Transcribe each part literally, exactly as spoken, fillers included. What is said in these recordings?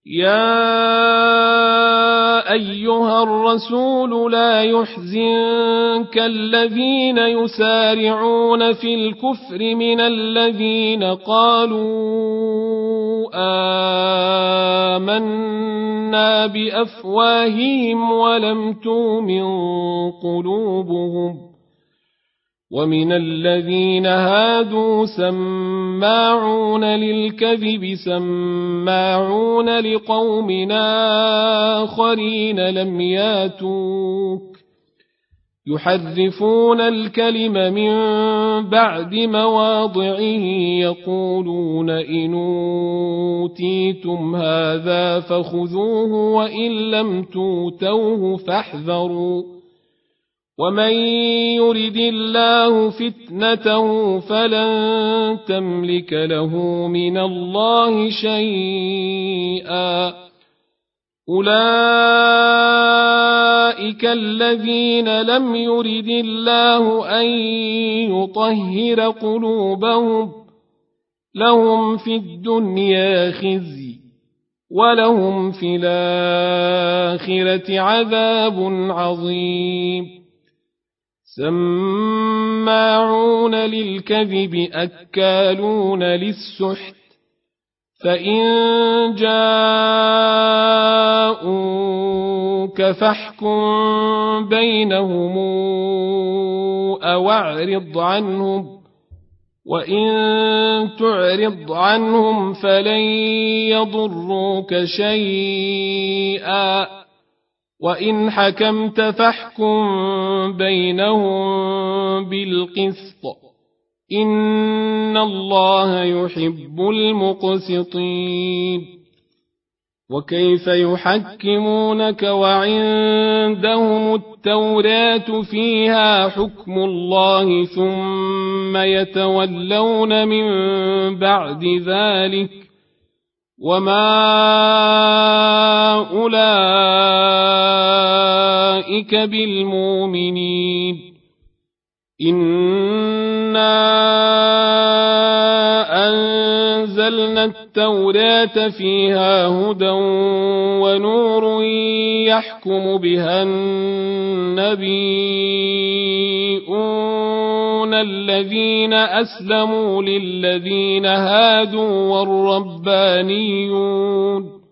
يا أيها الرسول لا يحزنك الذين يسارعون في الكفر من الذين قالوا آمنا بأفواههم ولم تؤمن قلوبهم ومن الذين هادوا سماعون للكذب سماعون لقوم آخرين لم ياتوك يحرفون الكلم من بعد مواضعه يقولون إن أوتيتم هذا فخذوه وإن لم توتوه فاحذروا ومن يرد الله فتنته فلن تملك له من الله شيئا أولئك الذين لم يرد الله أن يطهر قلوبهم لهم في الدنيا خزي ولهم في الآخرة عذاب عظيم سماعون للكذب أكالون للسحت فإن جاءوك فاحكم بينهم أو اعرض عنهم وإن تعرض عنهم فلن يضروك شيئا وإن حكمت فاحكم بينهم بالقسط إن الله يحب المقسطين وكيف يحكمونك وعندهم التوراة فيها حكم الله ثم يتولون من بعد ذلك وما أولئك بالمؤمنين إنا أنزلنا التوراة فيها هدى ونور يحكم بها النبيون الذين أسلموا للذين هادوا والربانيون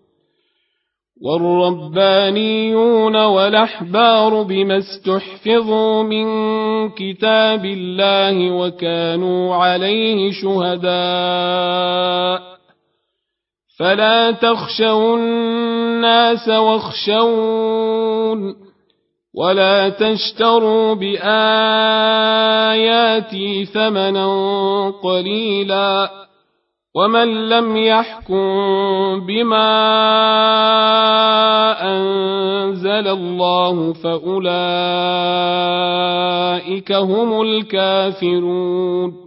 والربانيون والأحبار بما استحفظوا من كتاب الله وكانوا عليه شهداء فلا تخشوا الناس واخشون ولا تشتروا بآياتي ثمنا قليلا ومن لم يحكم بما أنزل الله فأولئك هم الكافرون